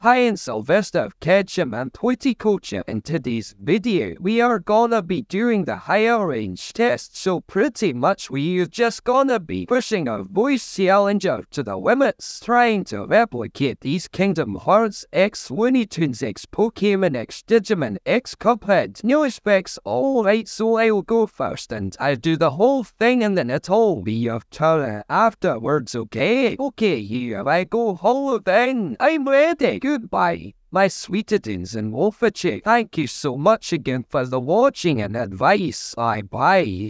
Hi, and Sylvester Ketchum and Twitty Culture. In today's video, we are gonna be doing the higher range test, so pretty much we're just gonna be pushing our voice challenge out to the limits, trying to replicate these Kingdom Hearts X Looney Tunes X Pokemon X Digimon X Cuphead new specs. Alright, so I'll go first and I'll do the whole thing and then it'll be your turn afterwards, okay? Okay, here I go, hold then, I'm ready. Goodbye, my sweetitins and wolfachik. Thank you so much again for the watching and advice. Bye bye.